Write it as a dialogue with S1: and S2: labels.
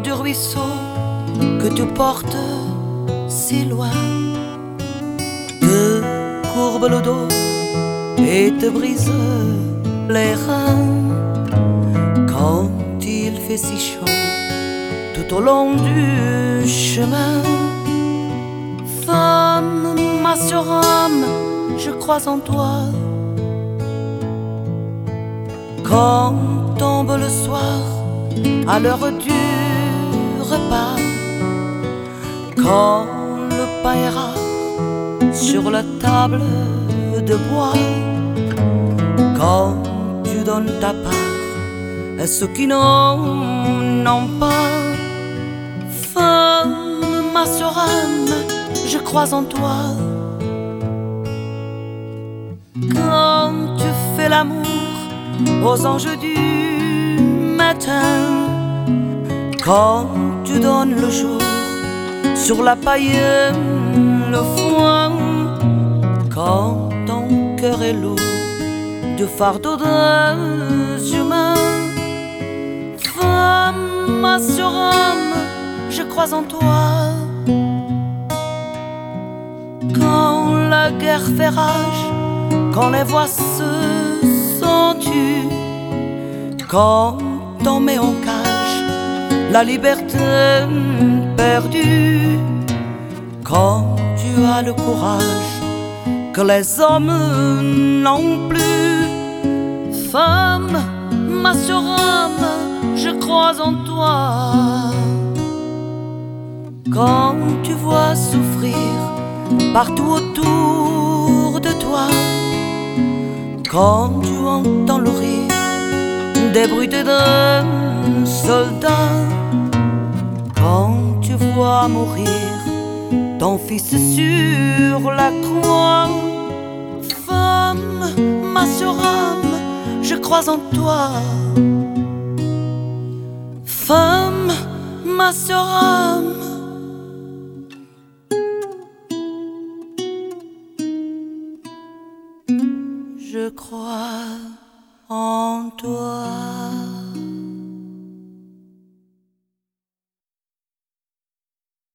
S1: du ruisseau que tu portes si loin, te courbe le dos et te brise les reins quand il fait si chaud tout au long du chemin. Femme, ma sœur âme, je crois en toi. Quand tombe le soir à l'heure du repas, quand le pain est rare sur la table de bois, quand tu donnes ta part à ceux qui n'en pas. Femme, ma sœur âme, je crois en toi. Quand tu fais l'amour aux anges du matin, quand tu donnes le jour sur la paille, le foin, quand ton cœur est lourd du fardeau des humains. Femme, ma sœur âme, je crois en toi. Quand la guerre fait rage, quand les voix se s'entuent, quand on met en cage la liberté perdue, quand tu as le courage que les hommes n'ont plus. Femme, ma sœur âme, je crois en toi. Quand tu vois souffrir partout autour de toi, quand tu entends le rire des bruits d'un soldat, quand tu vois mourir ton fils sur la croix. Femme, ma sœur âme, je crois en toi. Femme, ma sœur âme, je crois en toi.